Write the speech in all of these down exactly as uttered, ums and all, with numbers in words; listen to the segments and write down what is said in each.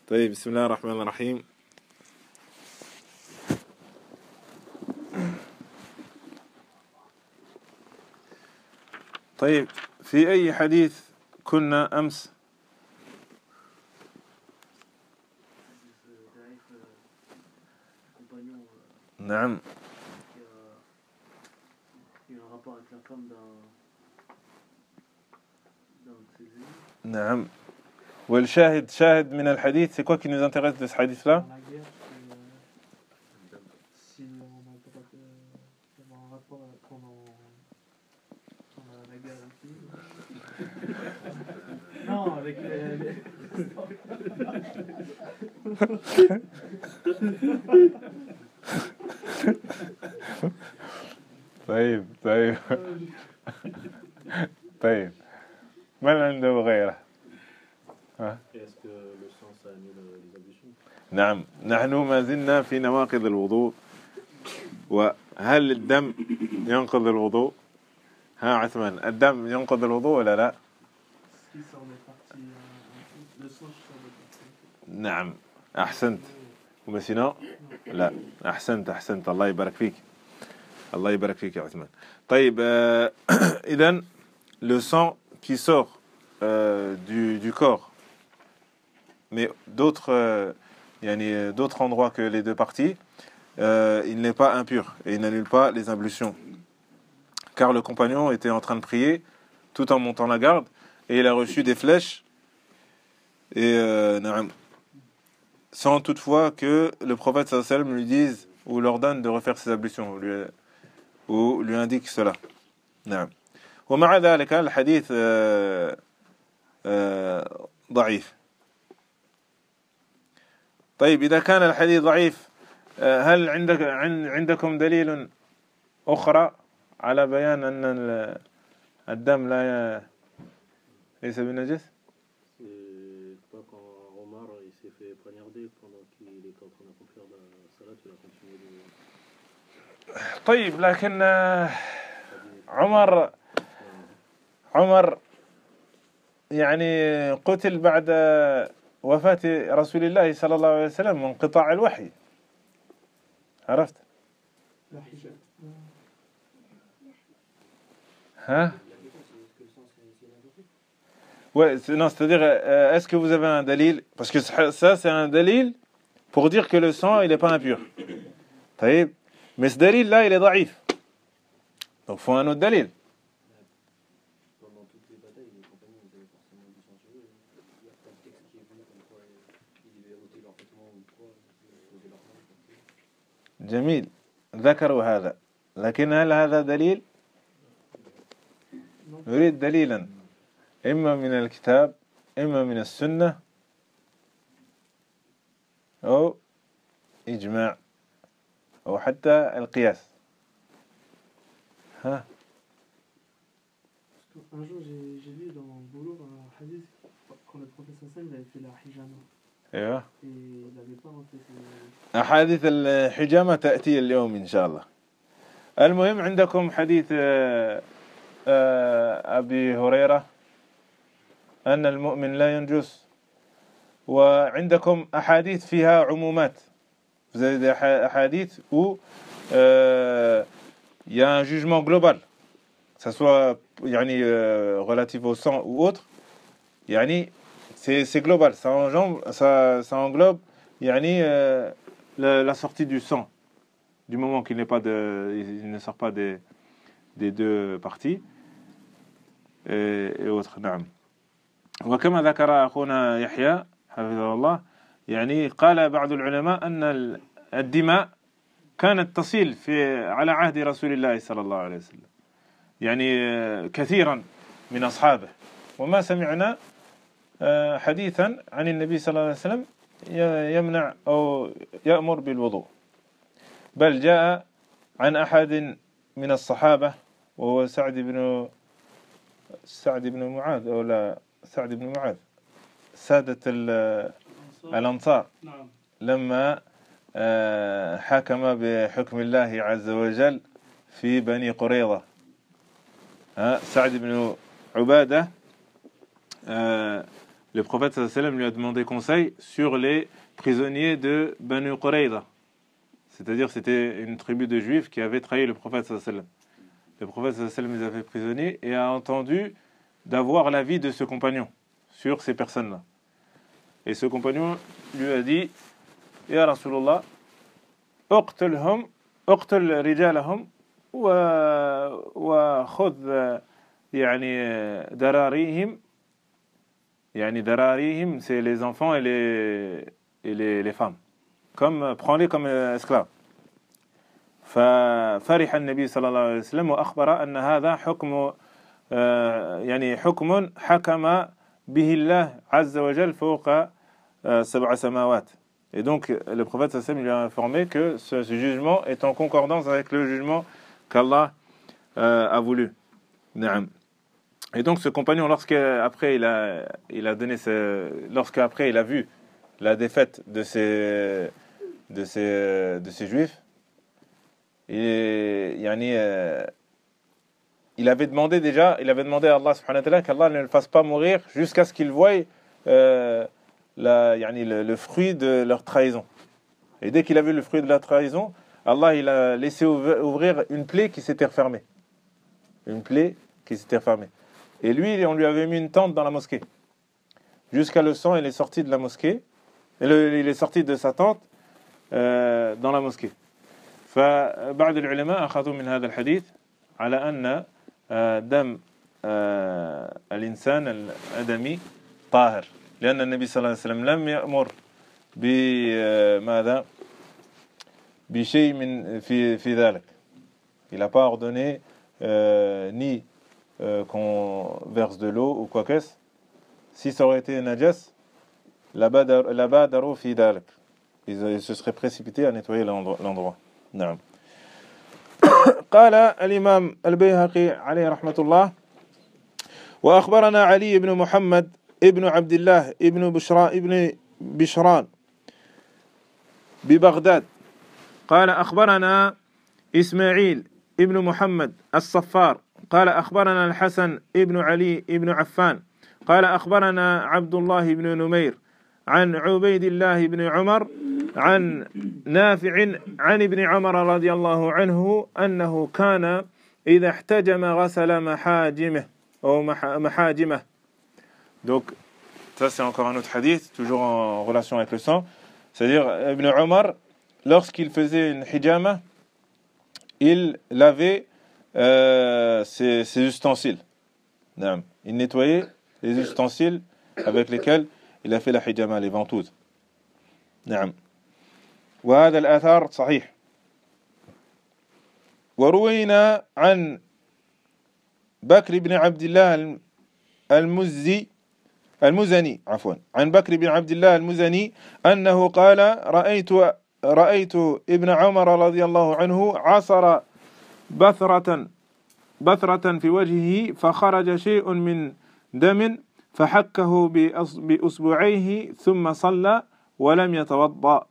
طيب بسم الله الرحمن الرحيم. طيب في أي حديث كنا أمس؟ نعم نعم. والشاهد شاهد من الحديث, c'est quoi qui nous intéresse de ce hadith-là? Non, avec les... طيب طيب طيب من عنده غيره؟ Est-ce que le sang ça annule les ablutions? نعم, نحن ما زلنا في نواقض الوضوء. وهل الدم ينقض الوضوء؟ ها عثمان, الدم ينقض الوضوء ولا لا؟ نعم أحسنت. ومسينا لا أحسنت أحسنت الله يبارك فيك الله يبارك فيك يا عثمان. طيب euh, إذن le sang qui sort euh, du, du corps, mais d'autres euh, yani, d'autres endroits que les deux parties, euh, il n'est pas impur et il n'annule pas les ablutions, car le compagnon était en train de prier tout en montant la garde et il a reçu des flèches et euh, sans toutefois que le prophète sallallahu alayhi wa sallam lui dise ou leur donne de refaire ses ablutions ou lui, ou lui indique cela. نعم. ومع ذلك الحديث آه آه ضعيف. طيب إذا كان الحديث ضعيف, هل عندك عندكم دليل أخرى على بيان أن الدم لا ليس بنجس؟ C'est pas quand Omar il s'est fait poignarder pendant qu'il était en train d'accomplir la salat, il a continué de... طيب لكن عمر عمر يعني قتل بعد وفاة رسول الله صلى الله عليه وسلم من انقطاع الوحي, عرفت؟ Hein? Ouais, c'est, non, c'est-à-dire, euh, est-ce que vous avez un dalil? Parce que ça, c'est un dalil pour dire que le sang, il n'est pas impur. طيب. Mais ce dalil-là, il est ضعيف. Donc, il faut un autre dalil. Pendant toutes les batailles, les compagnons avaient forcément du sang sur eux. Il n'y a pas de texte qui est venu comme quoi ils devaient ôter leurs vêtements ou quoi, poser leurs mains. جميل, ذكروا هذا, لكن هل هذا دليل؟ نريد دليلا إما من الكتاب إما من السنة أو إجماع أو حتى القياس. ها. Un jour j'ai, j'ai lu dans le boulot un hadith quand le professeur Sam avait fait la hijama. أيوة. Et il n'avait pas refait ses... أحاديث الحجامة تأتي اليوم إن شاء الله. المهم عندكم حديث أبي هريرة أن المؤمن لا ينجس, وعندكم أحاديث فيها عمومات. Vous avez des hadiths où euh, il y a un jugement global, que ce soit yani, euh, relatif au sang ou autre. Yani, c'est, c'est global, ça englobe, ça, ça englobe yani, euh, la, la sortie du sang, du moment qu'il n'est pas de, il ne sort pas des, des deux parties et, et autres. نعم. وكما ذكر أخونا يحيى حفظه الله, يعني قال بعض العلماء أن الدماء كانت تصيل في على عهد رسول الله صلى الله عليه وسلم, يعني كثيرا من أصحابه, وما سمعنا حديثا عن النبي صلى الله عليه وسلم يمنع أو يأمر بالوضوء, بل جاء عن أحد من الصحابة وهو سعد بن سعد بن معاذ أو لا سعد بن معاذ سادة الأنصار لما حكم بحكم الله عز وجل في بني قريظة. سعد بن عبادة le prophète sallallahu alayhi wa sallam lui a demandé conseil sur les prisonniers de Banu Qurayza. C'est-à-dire c'était une tribu de juifs qui avait trahi le prophète sallallahu alayhi wa sallam. Le prophète sallallahu alayhi wa sallam les a fait prisonniers et a entendu d'avoir l'avis de ce compagnon sur ces personnes-là. Et ce compagnon lui a dit: Ya Rasulallah, uqtulhum, uqtul rijalahum wa wa khudh yani dararihim. Yani dararihim, c'est les enfants et les et les, les femmes. Comme prends-les comme esclaves. ففرح النبي صلى الله عليه وسلم وأخبر أن هذا حكم يعني حكم حكم به الله عز وجل فوق سبع سماوات. Et donc le prophète sallallahu alayhi wa sallam lui a informé que ce, ce jugement est en concordance avec le jugement qu'Allah euh, a voulu. Naam. Et donc ce compagnon, lorsqu'après il a il a donné ce, lorsqu'après il a vu la défaite de ces de ces de ces juifs, et yani, euh, il avait demandé déjà, il avait demandé à Allah subhanahu wa ta'ala qu'Allah ne le fasse pas mourir jusqu'à ce qu'il voie euh, la, yani, le, le fruit de leur trahison. Et dès qu'il a vu le fruit de la trahison, Allah il a laissé ouvrir une plaie qui s'était refermée. Une plaie qui s'était refermée. Et lui, on lui avait mis une tente dans la mosquée. Jusqu'à le sang, il est sorti de la mosquée. Et le, il est sorti de sa tente euh, dans la mosquée. فبعض العلماء أخذوا من هذا الحديث على أن دم الإنسان الآدمي طاهر، لأن النبي صلى الله عليه وسلم لم يأمر بماذا بشيء من في في ذلك. Il n'a pas ordonné euh, ni euh, qu'on verse de l'eau ou quoi que ce soit. Si ça aurait été najas, là-bas daro fi dhalik, ils se seraient précipités à nettoyer l'endroit. نعم. قال الإمام البيهقي عليه رحمة الله: وأخبرنا علي بن محمد ابن عبد الله ابن بشران ابن بشران ببغداد قال أخبرنا إسماعيل ابن محمد الصفار قال أخبرنا الحسن ابن علي ابن عفان قال أخبرنا عبد الله بن نمير عن عبيد الله بن عمر عن نافع عن ابن عمر رضي الله عنه أنه كان إذا احتجم غسل محاجمه أو محاجمه. Donc ça c'est encore un autre hadith, toujours en relation avec le sang. C'est-à-dire Ibn Omar, lorsqu'il faisait une hijama, il lavait euh, ses, ses ustensiles. Non. Il nettoyait les ustensiles avec lesquels il a fait la hijama, les ventouses. نعم. وهذا الآثار صحيح. وروينا عن بكر بن عبد الله المزي المزني عفوا عن بكر بن عبد الله المزني أنه قال رأيت رأيت ابن عمر رضي الله عنه عصر بثرة بثرة في وجهه فخرج شيء من دم فحكه بأصبعيه ثم صلى ولم يتوضأ.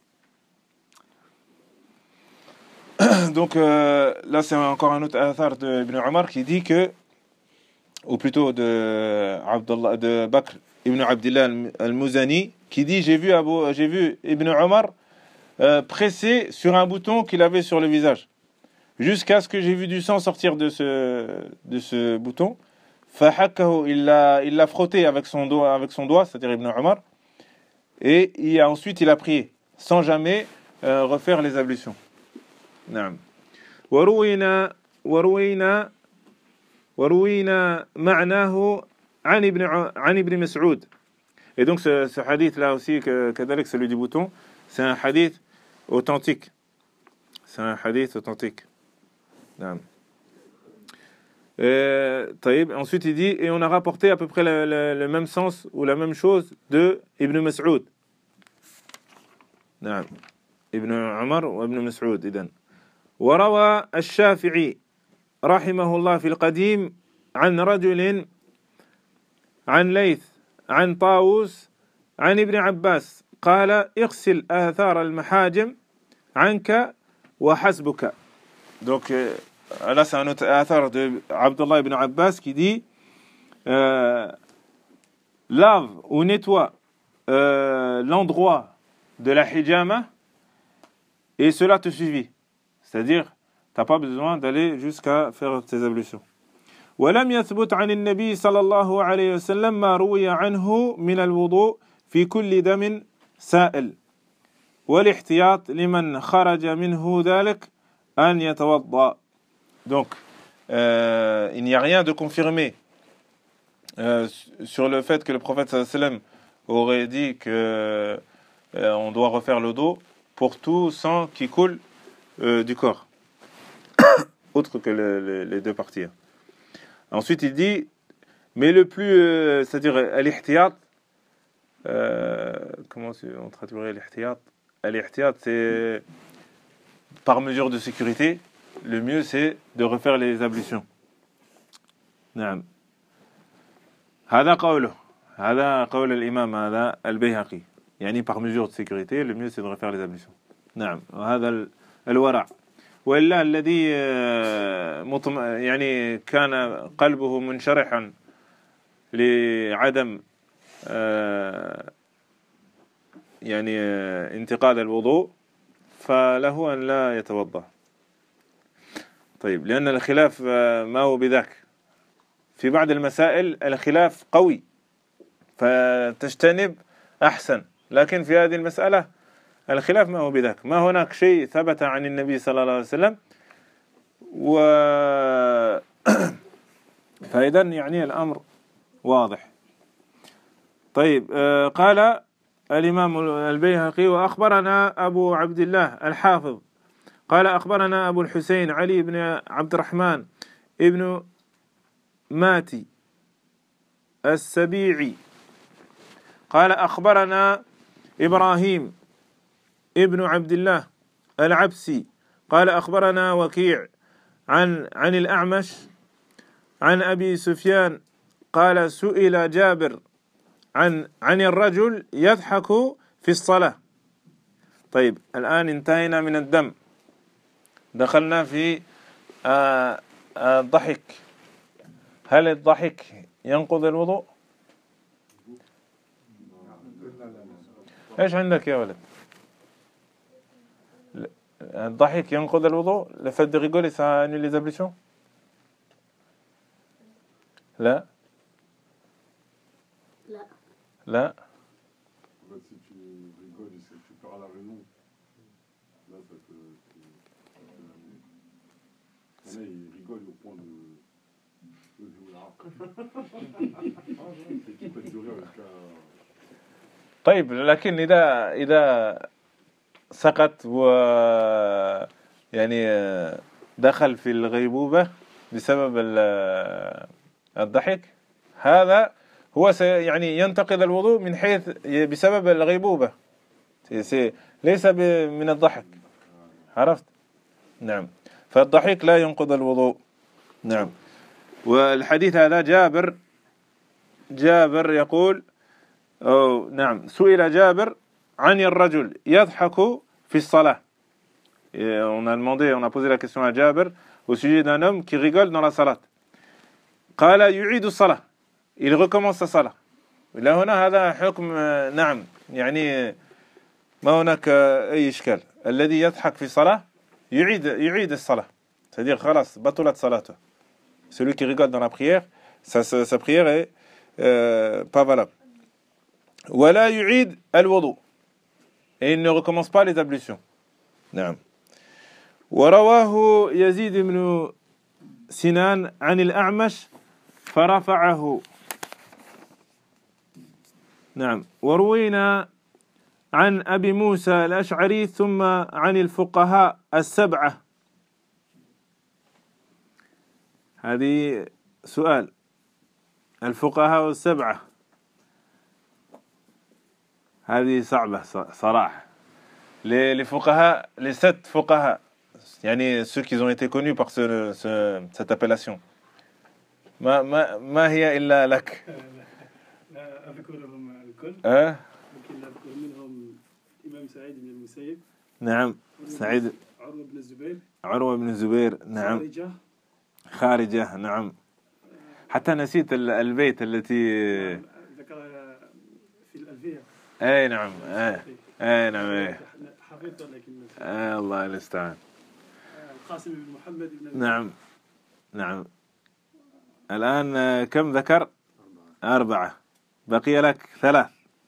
Donc euh, là c'est encore un autre athar de Ibn Omar qui dit que, ou plutôt de Abdullah, de Bakr ibn Abdillah al-Muzani, qui dit j'ai vu, Abu, j'ai vu Ibn Omar euh, presser sur un bouton qu'il avait sur le visage jusqu'à ce que j'ai vu du sang sortir de ce, de ce bouton. Fahakahu, il l'a, il l'a frotté avec son doigt, avec son doigt, c'est-à-dire Ibn Omar, et il a, ensuite il a prié sans jamais euh, refaire les ablutions. نعم. وروينا وروينا وروينا معناه عن ابن عن ابن مسعود. Et donc ce, ce hadith là aussi que كذلك celui du bouton, c'est un hadith authentique. C'est un hadith authentique. نعم. Euh, طيب, ensuite il dit et on a rapporté à peu près le, le, le même sens ou la même chose de Ibn Mas'ud. نعم. Ibn Umar ou Ibn Mas'ud إذن. وروى الشافعي رحمه الله في القديم عن رجل عن ليث عن طاووس عن ابن عباس قال اغسل آثار المحاجم عنك وحسبك. Donc euh, là c'est un autre آثار de Abdullah ibn Abbas qui dit euh, lave ou nettoie euh, l'endroit de la hijama et cela te suffit. C'est-à-dire, tu n'as pas besoin d'aller jusqu'à faire tes ablutions. ولم يثبت عن النبي صلى الله عليه وسلم ما روي عنه من الوضوء في كل دم سائل والاحتياط لمن خرج منه ذلك أن يتوضأ. Donc, euh, il n'y a rien de confirmé euh, sur le fait que le prophète sallallahu alayhi wa sallam aurait dit que euh, on doit refaire le dos pour tout sang qui coule euh, du corps, autre que le, le, les deux parties. Ensuite, il dit, mais le plus, euh, c'est-à-dire al-ihtiyat, euh, comment on traduirait al-ihtiyat? Al-ihtiyat, c'est par mesure de sécurité. Le mieux, c'est de refaire les ablutions. نعم. هذا قوله. هذا قول الإمام هذا البيهقي. يعني par mesure de sécurité, le mieux, c'est de refaire les ablutions. نعم. وهذا الورع. وإلا الذي مطمئن يعني كان قلبه منشرحا لعدم يعني انتقاد الوضوء فله أن لا يتوضأ. طيب لأن الخلاف ما هو بذاك. في بعض المسائل الخلاف قوي فتجتنب أحسن، لكن في هذه المسألة الخلاف ما هو بذاك، ما هناك شيء ثبت عن النبي صلى الله عليه وسلم و فإذا يعني الأمر واضح. طيب قال الإمام البيهقي وأخبرنا أبو عبد الله الحافظ قال أخبرنا أبو الحسين علي بن عبد الرحمن ابن ماتي السبيعي قال أخبرنا إبراهيم ابن عبد الله العبسي قال أخبرنا وكيع عن عن الأعمش عن أبي سفيان قال سئل جابر عن عن الرجل يضحك في الصلاة. طيب الآن انتهينا من الدم، دخلنا في آه الضحك. هل الضحك ينقض الوضوء؟ ايش عندك يا ولد؟ الضحك ينقض الوضوء؟ Le fait de rigoler ça annule les ablutions? لا لا لا. En fait, si tu rigoles et que tu perds la raison, là, ça te... Il y en a, ils rigolent au point de... C'est qui peut durer jusqu'à... طيب لكن إذا إذا سقط و يعني دخل في الغيبوبة بسبب الضحك هذا هو يعني ينتقض الوضوء من حيث بسبب الغيبوبة، ليس من الضحك. عرفت؟ نعم. فالضحك لا ينقض الوضوء. نعم. والحديث هذا جابر جابر يقول أو نعم سئل جابر عن الرجل يضحك في الصلاة. Et on a demandé, on a posé la question à Jabir au sujet d'un homme qui rigole dans la salat. قال يعيد الصلاة. Il recommence sa salat. إلى هنا هذا حكم نعم يعني ما هناك أي إشكال. الذي يضحك في الصلاة يعيد يعيد الصلاة. C'est-à-dire خلاص بطلت صلاته. Celui qui rigole dans la prière, sa, sa, sa prière est euh, pas valable. ولا يعيد الوضوء. Et il ne recommence pas les ablutions. نعم. ورواه يزيد بن سنان عن الأعمش فرفعه. نعم. وروينا عن أبي موسى الأشعري ثم عن الفقهاء السبعة. هذه سؤال. الفقهاء السبعة هذه صعبة صراحة. Les, les fuqaha, les sept fuqaha, يعني ceux qui ont été connus par ce, ce, cette appellation. ما ما ما هي إلا لك. لا أذكرهم الكل. أه؟ لكن أذكر منهم الإمام سعيد بن المسيب. نعم. سعيد. عروة بن الزبير. عروة بن الزبير. نعم. خارجة. خارجة. نعم. حتى نسيت البيت التي ذكر اي نعم اي, أي نعم اي. حفظت لكن آه الله المستعان. القاسم بن محمد بن نعم نعم. الآن كم ذكر؟ أربعة. بقي لك ثلاث.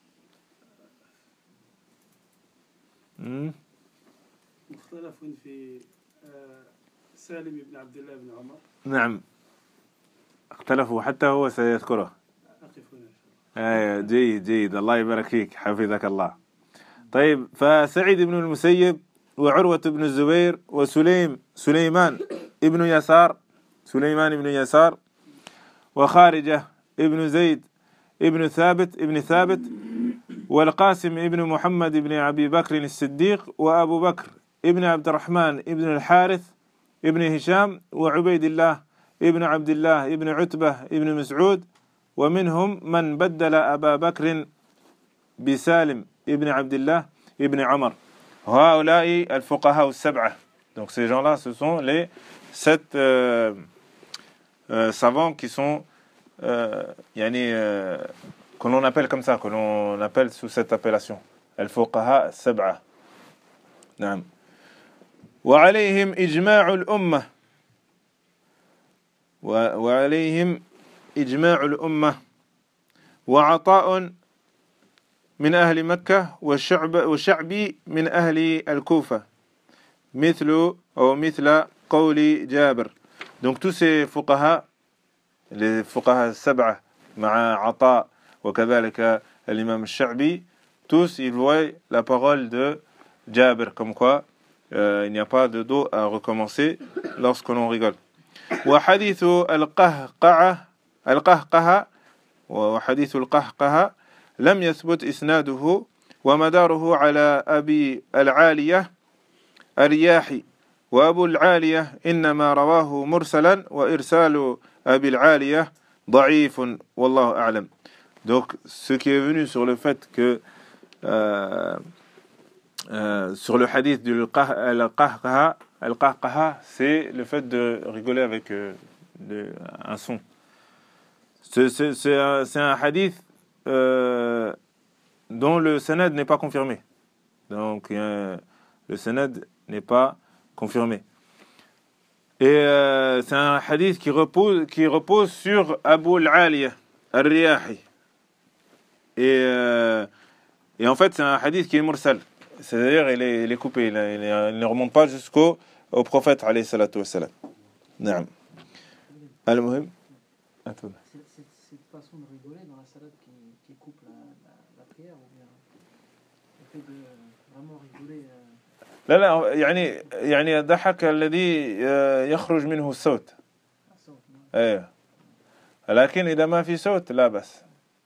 مختلف في سالم بن عبد الله بن عمر. نعم اختلفوا حتى هو سيذكره. أقف هنا. ايوه جيد جيد الله يبارك فيك حفظك الله. طيب فسعيد بن المسيب وعروة بن الزبير وسليم سليمان ابن يسار سليمان ابن يسار وخارجة ابن زيد ابن ثابت ابن ثابت والقاسم ابن محمد ابن أبي بكر الصديق وأبو بكر ابن عبد الرحمن ابن الحارث ابن هشام وعبيد الله ابن عبد الله ابن عتبة ابن مسعود ومنهم من بدل أبا بكر بسالم ابن عبد الله ابن عمر. هؤلاء الفقهاء السبعة. Donc ces gens-là ce sont les sept euh, euh, savants qui sont euh, yani, euh, que l'on appelle comme ça, que l'on appelle sous cette appellation الفقهاء السبعة. نعم. وعليهم إجماع الأمة وعليهم إجماع الأمة وعطاء من أهل مكة والشعب وشعبي من أهل الكوفة مثل أو مثل قول جابر. Donc tous ces فقهاء les فقهاء السبعة مع عطاء وكذلك الإمام الشعبي tous ils voient la parole de Jabir comme quoi euh, il n'y a pas de dos à recommencer lorsque l'on rigole. وحديث القهقعة القهقها وحديث القهقها لم يثبت إسناده ومداره على أبي العالية الرياحي وأبو العالية إنما رواه مرسلا وإرسال أبي العالية ضعيف والله أعلم. Donc ce qui est venu sur le fait que euh, euh, sur le hadith du al-qahqaha al-qahqaha c'est le fait de rigoler avec euh, de, un son. C'est, c'est, c'est, un, c'est un hadith euh, dont le sanad n'est pas confirmé. Donc euh, le sanad n'est pas confirmé. Et euh, c'est un hadith qui repose, qui repose sur Abu al-Aliya al-Riyahi. Et, euh, et en fait, c'est un hadith qui est mursal. C'est-à-dire, il est, il est coupé. Il, il, il ne remonte pas jusqu'au au prophète, alayhi salatu wassalam. Naam. Al-Muhim. Attends. C'est cette façon de rigoler dans la salade qui, qui coupe la, la, la prière ou bien le fait de vraiment rigoler. لا لا يعني يعني الضحك الذي يخرج منه الصوت. ايه لكن اذا ما في صوت لا بس.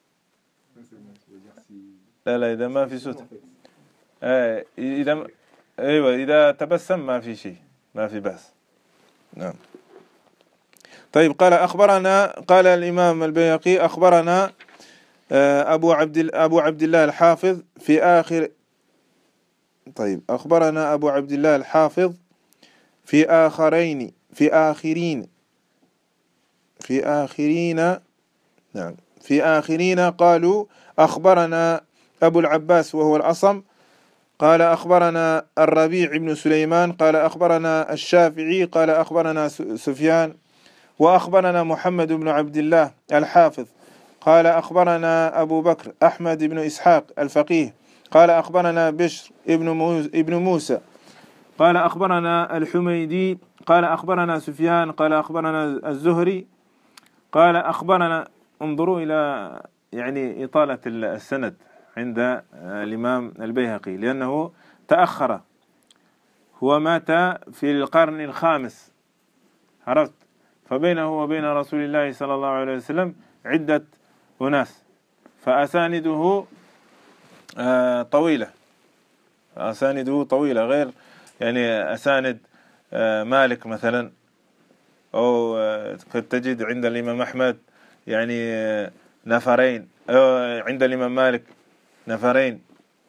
لا لا اذا ما في صوت. ايه اذا ايوه اذا تبسم ما في شيء ما في بس. نعم. طيب قال أخبرنا قال الإمام البيهقي أخبرنا أبو عبد أبو عبد الله الحافظ في آخر طيب أخبرنا أبو عبد الله الحافظ في آخرين في آخرين في آخرين نعم في آخرين قالوا أخبرنا أبو العباس وهو الأصم قال أخبرنا الربيع بن سليمان قال أخبرنا الشافعي قال أخبرنا سفيان وأخبرنا محمد بن عبد الله الحافظ قال أخبرنا أبو بكر أحمد بن إسحاق الفقيه قال أخبرنا بشر ابن موسى قال أخبرنا الحميدي قال أخبرنا سفيان قال أخبرنا الزهري قال أخبرنا انظروا إلى يعني إطالة السند عند الإمام البيهقي لأنه تأخر هو مات في القرن الخامس عرفت فبينه وبين رسول الله صلى الله عليه وسلم عدة أناس فأسانده طويلة أسانده طويلة غير يعني أساند مالك مثلا أو قد تجد عند الإمام أحمد يعني نفرين أو عند الإمام مالك نفرين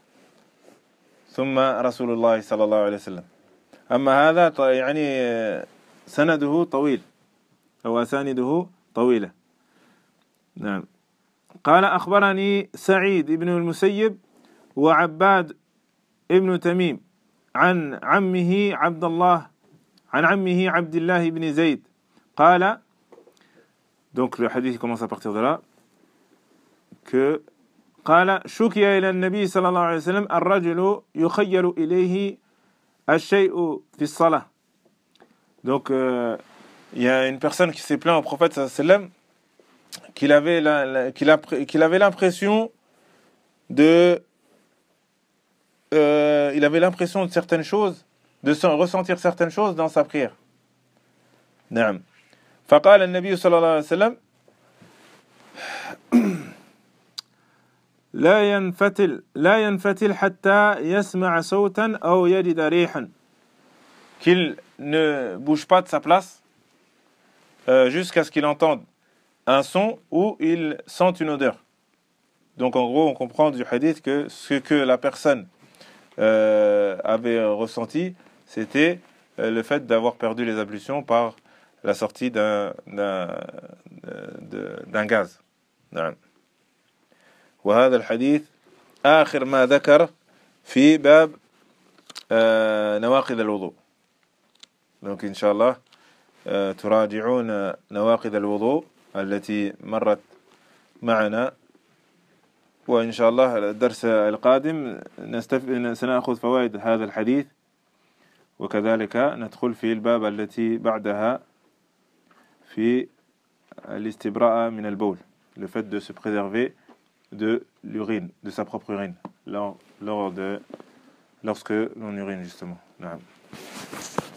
ثم رسول الله صلى الله عليه وسلم. أما هذا يعني سنده طويل أو أسانده طويلة. نعم. قال أخبرني سعيد بن المسيب وعباد ابن تميم عن عمه عبد الله عن عمه عبد الله بن زيد قال. Donc le hadith commence à partir de là que قال شكي إلى النبي صلى الله عليه وسلم الرجل يخيل إليه الشيء في الصلاة. Donc euh, il y a une personne qui s'est plaint au prophète sallallahu alayhi wa sallam qu'il avait la, la, qu'il a, qu'il avait l'impression de euh, il avait l'impression de certaines choses, de ressentir certaines choses dans sa prière. نعم. فقال النبي صلى الله عليه وسلم لا ينفتل لا ينفتل حتى يسمع صوتا أو يجد ريحا. Qu'il ne bouge pas de sa place euh, jusqu'à ce qu'il entende un son ou il sent une odeur. Donc en gros, on comprend du hadith que ce que la personne euh, avait ressenti, c'était euh, le fait d'avoir perdu les ablutions par la sortie d'un, d'un, d'un gaz. نعم. وهذا الحديث آخر ما ذكر في باب نواقض الوضوء. Donc إن شاء الله تراجعون نواقض الوضوء التي مرت معنا، وإن شاء الله الدرس القادم نستف... سنأخذ فوائد هذا الحديث، وكذلك ندخل في الباب التي بعدها في الاستبراء من البول، le fait de se préserver de l'urine, de sa propre urine, lors, lors de, lorsque l'on urine justement. نعم.